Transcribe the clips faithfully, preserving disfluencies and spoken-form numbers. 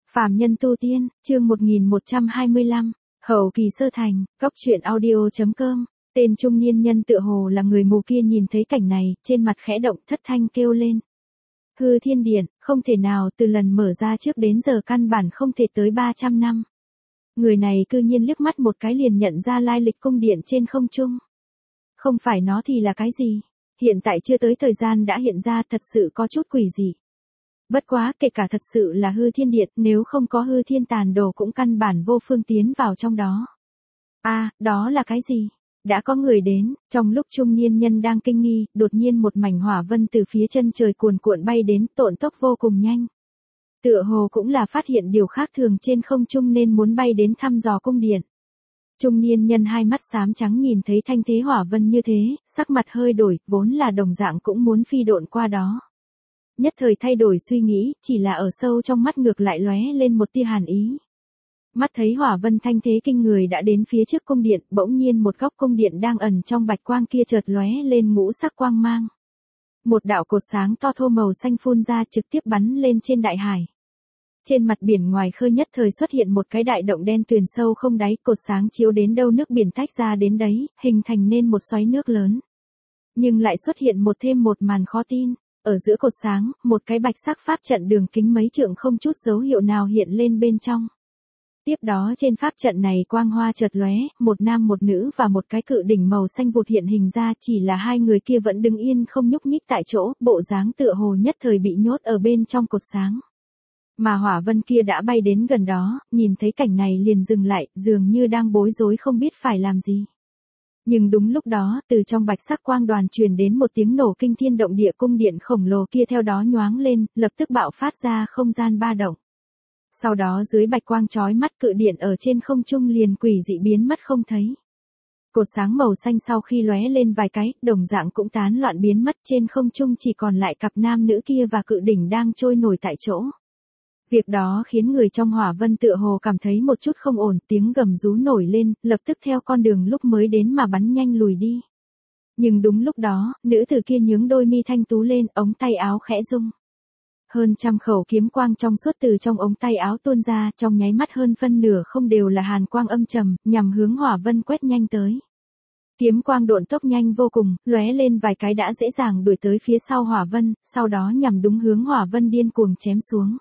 Phàm nhân tu tiên, chương một nghìn một trăm hai mươi lăm, hậu kỳ sơ thành, góc truyện audio chấm com. Tên trung niên nhân tựa hồ là người mù kia nhìn thấy cảnh này, trên mặt khẽ động thất thanh kêu lên. Hư Thiên Điện, không thể nào, từ lần mở ra trước đến giờ căn bản không thể tới ba trăm năm. Người này cư nhiên liếc mắt một cái liền nhận ra lai lịch cung điện trên không trung. Không phải nó thì là cái gì? Hiện tại chưa tới thời gian đã hiện ra, thật sự có chút quỷ dị. Bất quá, kể cả thật sự là Hư Thiên Điện, nếu không có Hư Thiên Tàn Đồ cũng căn bản vô phương tiến vào trong đó. A, à, đó là cái gì? Đã có người đến, trong lúc trung niên nhân đang kinh nghi, đột nhiên một mảnh hỏa vân từ phía chân trời cuồn cuộn bay đến, tộn tốc vô cùng nhanh. Tựa hồ cũng là phát hiện điều khác thường trên không trung nên muốn bay đến thăm dò cung điện. Trung niên nhân hai mắt xám trắng nhìn thấy thanh thế hỏa vân như thế, sắc mặt hơi đổi, vốn là đồng dạng cũng muốn phi độn qua đó. Nhất thời thay đổi suy nghĩ, chỉ là ở sâu trong mắt ngược lại lóe lên một tia hàn ý. Mắt thấy hỏa vân thanh thế kinh người đã đến phía trước cung điện, bỗng nhiên một góc cung điện đang ẩn trong bạch quang kia chợt lóe lên ngũ sắc quang mang. Một đạo cột sáng to thô màu xanh phun ra trực tiếp bắn lên trên đại hải. Trên mặt biển ngoài khơi nhất thời xuất hiện một cái đại động đen tuyền sâu không đáy, cột sáng chiếu đến đâu nước biển tách ra đến đấy, hình thành nên một xoáy nước lớn. Nhưng lại xuất hiện một thêm một màn khó tin. Ở giữa cột sáng, một cái bạch sắc pháp trận đường kính mấy trượng không chút dấu hiệu nào hiện lên bên trong. Tiếp đó trên pháp trận này quang hoa chợt lóe, một nam một nữ và một cái cự đỉnh màu xanh vụt hiện hình ra, chỉ là hai người kia vẫn đứng yên không nhúc nhích tại chỗ, bộ dáng tựa hồ nhất thời bị nhốt ở bên trong cột sáng. Mà hỏa vân kia đã bay đến gần đó, nhìn thấy cảnh này liền dừng lại, dường như đang bối rối không biết phải làm gì. Nhưng đúng lúc đó, từ trong bạch sắc quang đoàn truyền đến một tiếng nổ kinh thiên động địa, cung điện khổng lồ kia theo đó nhoáng lên, lập tức bạo phát ra không gian ba động. Sau đó dưới bạch quang chói mắt, cự điện ở trên không trung liền quỷ dị biến mất không thấy. Cột sáng màu xanh sau khi lóe lên vài cái, đồng dạng cũng tán loạn biến mất, trên không trung chỉ còn lại cặp nam nữ kia và cự đỉnh đang trôi nổi tại chỗ. Việc đó khiến người trong hỏa vân tựa hồ cảm thấy một chút không ổn, tiếng gầm rú nổi lên, lập tức theo con đường lúc mới đến mà bắn nhanh lùi đi. Nhưng đúng lúc đó, nữ tử kia nhướng đôi mi thanh tú lên, ống tay áo khẽ rung. Hơn trăm khẩu kiếm quang trong suốt từ trong ống tay áo tuôn ra, trong nháy mắt hơn phân nửa không đều là hàn quang âm trầm, nhằm hướng hỏa vân quét nhanh tới. Kiếm quang độn tốc nhanh vô cùng, lóe lên vài cái đã dễ dàng đuổi tới phía sau hỏa vân, sau đó nhằm đúng hướng hỏa vân điên cuồng chém xuống.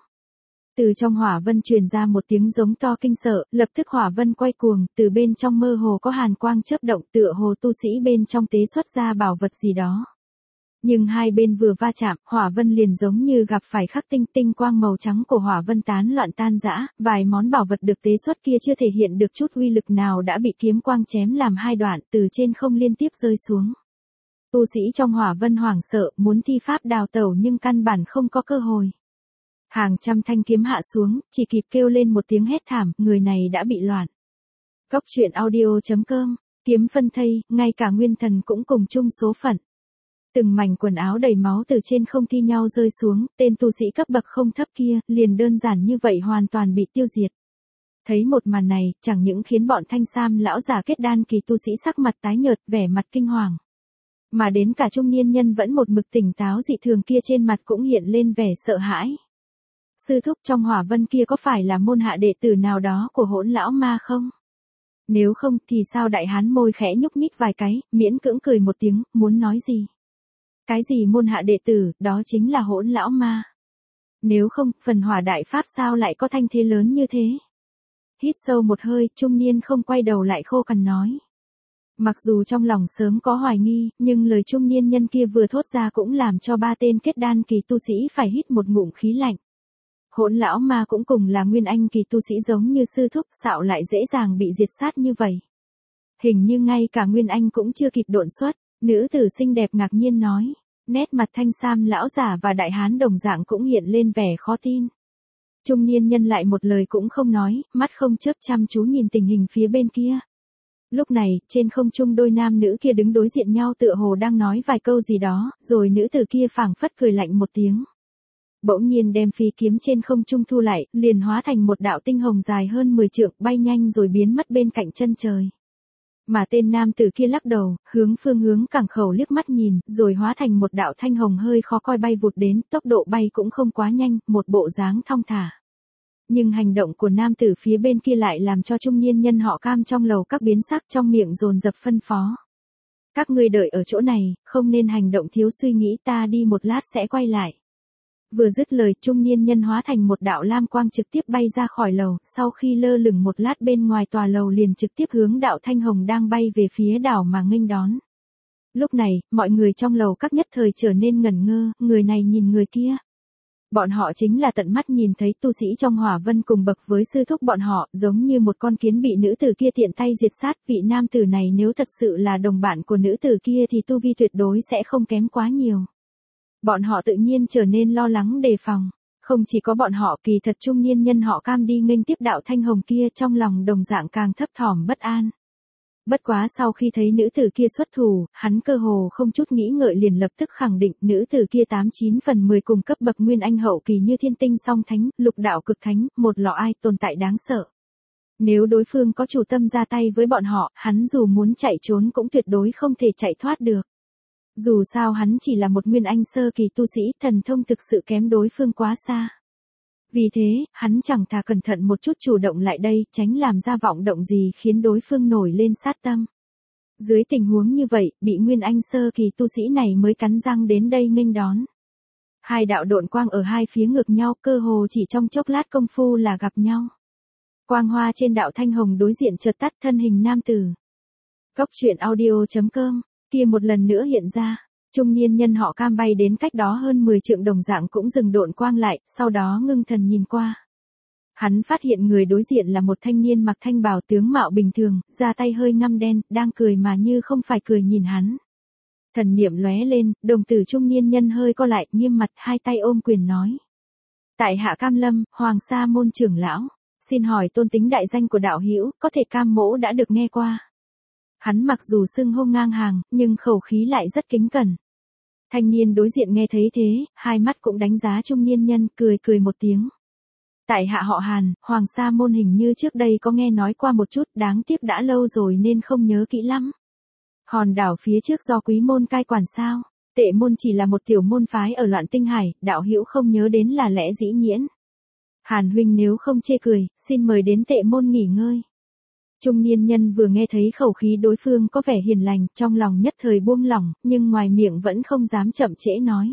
Từ trong hỏa vân truyền ra một tiếng giống to kinh sợ, lập tức hỏa vân quay cuồng, từ bên trong mơ hồ có hàn quang chớp động, tựa hồ tu sĩ bên trong tế xuất ra bảo vật gì đó. Nhưng hai bên vừa va chạm, hỏa vân liền giống như gặp phải khắc tinh, tinh quang màu trắng của hỏa vân tán loạn tan rã, vài món bảo vật được tế xuất kia chưa thể hiện được chút uy lực nào đã bị kiếm quang chém làm hai đoạn, từ trên không liên tiếp rơi xuống. Tu sĩ trong hỏa vân hoảng sợ, muốn thi pháp đào tẩu nhưng căn bản không có cơ hội. Hàng trăm thanh kiếm hạ xuống, chỉ kịp kêu lên một tiếng hét thảm, người này đã bị loạn. Góc truyện audio chấm com, kiếm phân thây, ngay cả nguyên thần cũng cùng chung số phận. Từng mảnh quần áo đầy máu từ trên không thi nhau rơi xuống, tên tu sĩ cấp bậc không thấp kia, liền đơn giản như vậy hoàn toàn bị tiêu diệt. Thấy một màn này, chẳng những khiến bọn thanh sam lão giả kết đan kỳ tu sĩ sắc mặt tái nhợt, vẻ mặt kinh hoàng. Mà đến cả trung niên nhân vẫn một mực tỉnh táo dị thường kia trên mặt cũng hiện lên vẻ sợ hãi. Sư thúc, trong hỏa vân kia có phải là môn hạ đệ tử nào đó của Hỗn lão ma không? Nếu không thì sao đại hán môi khẽ nhúc nhích vài cái, miễn cưỡng cười một tiếng, muốn nói gì? Cái gì môn hạ đệ tử, đó chính là Hỗn lão ma. Nếu không, phần hỏa đại pháp sao lại có thanh thế lớn như thế? Hít sâu một hơi, trung niên không quay đầu lại khô cằn nói. Mặc dù trong lòng sớm có hoài nghi, nhưng lời trung niên nhân kia vừa thốt ra cũng làm cho ba tên kết đan kỳ tu sĩ phải hít một ngụm khí lạnh. Hỗn lão ma cũng cùng là nguyên anh kỳ tu sĩ giống như sư thúc, xạo lại dễ dàng bị diệt sát như vậy. Hình như ngay cả nguyên anh cũng chưa kịp độn xuất, nữ tử xinh đẹp ngạc nhiên nói, nét mặt thanh sam lão giả và đại hán đồng dạng cũng hiện lên vẻ khó tin. Trung niên nhân lại một lời cũng không nói, mắt không chớp chăm chú nhìn tình hình phía bên kia. Lúc này, trên không trung đôi nam nữ kia đứng đối diện nhau tựa hồ đang nói vài câu gì đó, rồi nữ tử kia phảng phất cười lạnh một tiếng. Bỗng nhiên đem phi kiếm trên không trung thu lại, liền hóa thành một đạo tinh hồng dài hơn mười trượng, bay nhanh rồi biến mất bên cạnh chân trời. Mà tên nam tử kia lắc đầu, hướng phương hướng cảng khẩu liếc mắt nhìn, rồi hóa thành một đạo thanh hồng hơi khó coi bay vụt đến, tốc độ bay cũng không quá nhanh, một bộ dáng thong thả. Nhưng hành động của nam tử phía bên kia lại làm cho trung niên nhân họ Cam trong lầu các biến sắc, trong miệng dồn dập phân phó. Các ngươi đợi ở chỗ này, không nên hành động thiếu suy nghĩ, ta đi một lát sẽ quay lại. Vừa dứt lời, trung niên nhân hóa thành một đạo lam quang trực tiếp bay ra khỏi lầu, sau khi lơ lửng một lát bên ngoài tòa lầu liền trực tiếp hướng đạo Thanh Hồng đang bay về phía đảo mà nghênh đón. Lúc này, mọi người trong lầu các nhất thời trở nên ngẩn ngơ, người này nhìn người kia. Bọn họ chính là tận mắt nhìn thấy tu sĩ trong hỏa vân cùng bậc với sư thúc bọn họ, giống như một con kiến bị nữ tử kia tiện tay diệt sát. Vị nam tử này nếu thật sự là đồng bạn của nữ tử kia thì tu vi tuyệt đối sẽ không kém quá nhiều. Bọn họ tự nhiên trở nên lo lắng đề phòng. Không chỉ có bọn họ, kỳ thật trung niên nhân họ Cam đi nghênh tiếp đạo Thanh Hồng kia trong lòng đồng dạng càng thấp thỏm bất an. Bất quá sau khi thấy nữ tử kia xuất thủ, hắn cơ hồ không chút nghĩ ngợi liền lập tức khẳng định nữ tử kia tám chín phần mười cùng cấp bậc nguyên anh hậu kỳ như thiên tinh song thánh, lục đạo cực thánh, một lọ ai tồn tại đáng sợ. Nếu đối phương có chủ tâm ra tay với bọn họ, hắn dù muốn chạy trốn cũng tuyệt đối không thể chạy thoát được. Dù sao hắn chỉ là một nguyên anh sơ kỳ tu sĩ, thần thông thực sự kém đối phương quá xa. Vì thế, hắn chẳng thà cẩn thận một chút chủ động lại đây, tránh làm ra vọng động gì khiến đối phương nổi lên sát tâm. Dưới tình huống như vậy, bị nguyên anh sơ kỳ tu sĩ này mới cắn răng đến đây nghênh đón. Hai đạo độn quang ở hai phía ngược nhau, cơ hồ chỉ trong chốc lát công phu là gặp nhau. Quang hoa trên đạo Thanh Hồng đối diện chợt tắt, thân hình nam tử. Cốc truyện audio chấm com kia một lần nữa hiện ra. Trung niên nhân họ Cam bay đến cách đó hơn mười trượng đồng dạng cũng dừng độn quang lại, sau đó ngưng thần nhìn qua. Hắn phát hiện người đối diện là một thanh niên mặc thanh bào tướng mạo bình thường, da tay hơi ngăm đen, đang cười mà như không phải cười nhìn hắn. Thần niệm lóe lên, đồng tử trung niên nhân hơi co lại, nghiêm mặt hai tay ôm quyền nói. Tại hạ Cam Lâm, Hoàng Sa môn trưởng lão, xin hỏi tôn tính đại danh của đạo hữu, có thể Cam mỗ đã được nghe qua. Hắn mặc dù xưng hô ngang hàng, nhưng khẩu khí lại rất kính cẩn. Thanh niên đối diện nghe thấy thế, hai mắt cũng đánh giá trung niên nhân, cười cười một tiếng. Tại hạ họ Hàn, Hoàng Sa môn hình như trước đây có nghe nói qua một chút, đáng tiếc đã lâu rồi nên không nhớ kỹ lắm. Hòn đảo phía trước do quý môn cai quản sao? Tệ môn chỉ là một tiểu môn phái ở Loạn Tinh Hải, đạo hữu không nhớ đến là lẽ dĩ nhiên. Hàn huynh nếu không chê cười, xin mời đến tệ môn nghỉ ngơi. Trung niên nhân vừa nghe thấy khẩu khí đối phương có vẻ hiền lành, trong lòng nhất thời buông lỏng, nhưng ngoài miệng vẫn không dám chậm trễ nói.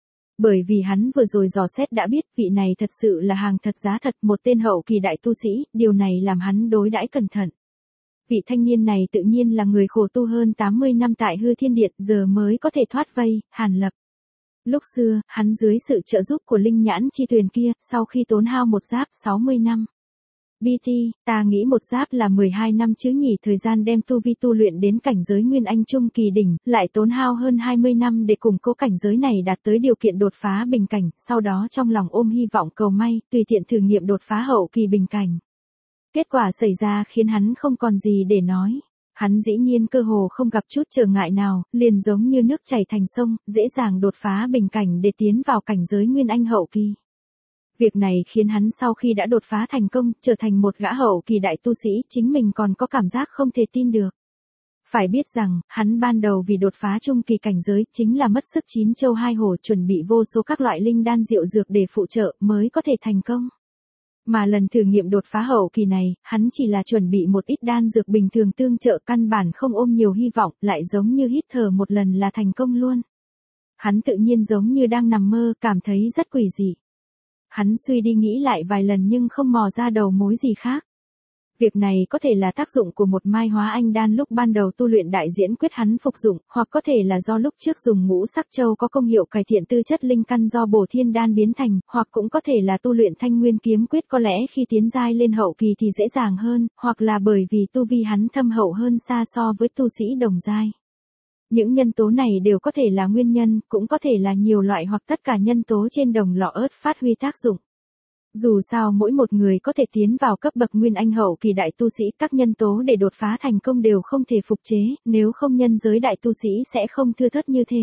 Bởi vì hắn vừa rồi dò xét đã biết vị này thật sự là hàng thật giá thật, một tên hậu kỳ đại tu sĩ, điều này làm hắn đối đãi cẩn thận. Vị thanh niên này tự nhiên là người khổ tu hơn tám mươi năm tại Hư Thiên Điện, giờ mới có thể thoát vây, Hàn Lập. Lúc xưa, hắn dưới sự trợ giúp của Linh Nhãn Chi Tuyền kia, sau khi tốn hao một giáp sáu mươi năm. bê tê, ta nghĩ một giáp là mười hai năm chứ nhỉ, thời gian đem tu vi tu luyện đến cảnh giới Nguyên Anh Trung kỳ đỉnh, lại tốn hao hơn hai mươi năm để củng cố cảnh giới này đạt tới điều kiện đột phá bình cảnh, sau đó trong lòng ôm hy vọng cầu may, tùy tiện thử nghiệm đột phá hậu kỳ bình cảnh. Kết quả xảy ra khiến hắn không còn gì để nói. Hắn dĩ nhiên cơ hồ không gặp chút trở ngại nào, liền giống như nước chảy thành sông, dễ dàng đột phá bình cảnh để tiến vào cảnh giới Nguyên Anh hậu kỳ. Việc này khiến hắn sau khi đã đột phá thành công, trở thành một gã hậu kỳ đại tu sĩ, chính mình còn có cảm giác không thể tin được. Phải biết rằng, hắn ban đầu vì đột phá trung kỳ cảnh giới, chính là mất sức chín châu hai hổ, chuẩn bị vô số các loại linh đan diệu dược để phụ trợ, mới có thể thành công. Mà lần thử nghiệm đột phá hậu kỳ này, hắn chỉ là chuẩn bị một ít đan dược bình thường tương trợ, căn bản không ôm nhiều hy vọng, lại giống như hít thở một lần là thành công luôn. Hắn tự nhiên giống như đang nằm mơ, cảm thấy rất quỷ dị. Hắn suy đi nghĩ lại vài lần nhưng không mò ra đầu mối gì khác. Việc này có thể là tác dụng của một mai hóa anh đan lúc ban đầu tu luyện đại diễn quyết hắn phục dụng, hoặc có thể là do lúc trước dùng ngũ sắc châu có công hiệu cải thiện tư chất linh căn do bổ thiên đan biến thành, hoặc cũng có thể là tu luyện thanh nguyên kiếm quyết có lẽ khi tiến giai lên hậu kỳ thì dễ dàng hơn, hoặc là bởi vì tu vi hắn thâm hậu hơn xa so với tu sĩ đồng giai. Những nhân tố này đều có thể là nguyên nhân, cũng có thể là nhiều loại hoặc tất cả nhân tố trên đồng lọ ớt phát huy tác dụng. Dù sao mỗi một người có thể tiến vào cấp bậc Nguyên Anh hậu kỳ đại tu sĩ, các nhân tố để đột phá thành công đều không thể phục chế, nếu không nhân giới đại tu sĩ sẽ không thưa thớt như thế.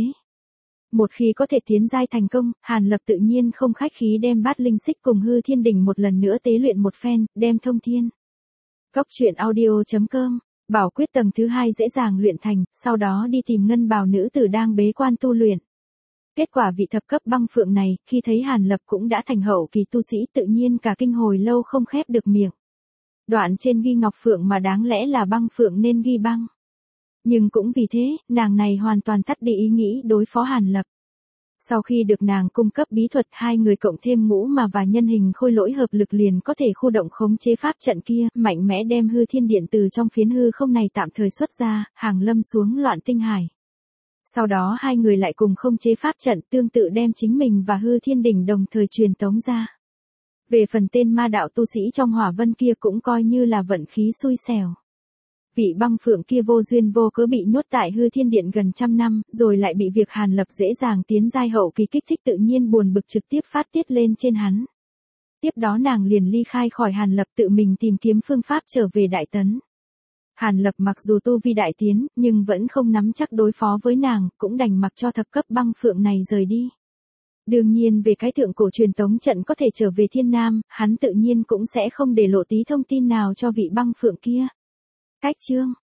Một khi có thể tiến giai thành công, Hàn Lập tự nhiên không khách khí đem bát linh xích cùng Hư Thiên Đỉnh một lần nữa tế luyện một phen, đem thông thiên. Cốc truyện audio chấm com, bảo quyết tầng thứ hai dễ dàng luyện thành, sau đó đi tìm ngân bào nữ tử đang bế quan tu luyện. Kết quả vị thập cấp băng phượng này, khi thấy Hàn Lập cũng đã thành hậu kỳ tu sĩ tự nhiên cả kinh hồi lâu không khép được miệng. Đoạn trên ghi ngọc phượng mà đáng lẽ là băng phượng nên ghi băng. Nhưng cũng vì thế, nàng này hoàn toàn tắt đi ý nghĩ đối phó Hàn Lập. Sau khi được nàng cung cấp bí thuật hai người cộng thêm ngũ mà và nhân hình khôi lỗi hợp lực liền có thể khu động khống chế pháp trận kia, mạnh mẽ đem hư thiên điện từ trong phiến hư không này tạm thời xuất ra, hàng lâm xuống loạn tinh hải. Sau đó hai người lại cùng khống chế pháp trận tương tự đem chính mình và hư thiên đỉnh đồng thời truyền tống ra. Về phần tên ma đạo tu sĩ trong hỏa vân kia cũng coi như là vận khí xui xẻo. Vị băng phượng kia vô duyên vô cớ bị nhốt tại hư thiên điện gần trăm năm, rồi lại bị việc Hàn Lập dễ dàng tiến giai hậu kỳ kích thích tự nhiên buồn bực trực tiếp phát tiết lên trên hắn. Tiếp đó nàng liền ly khai khỏi Hàn Lập tự mình tìm kiếm phương pháp trở về Đại Tấn. Hàn Lập mặc dù tu vi đại tiến, nhưng vẫn không nắm chắc đối phó với nàng, cũng đành mặc cho thập cấp băng phượng này rời đi. Đương nhiên về cái thượng cổ truyền tống trận có thể trở về Thiên Nam, hắn tự nhiên cũng sẽ không để lộ tí thông tin nào cho vị băng phượng kia. Cách chương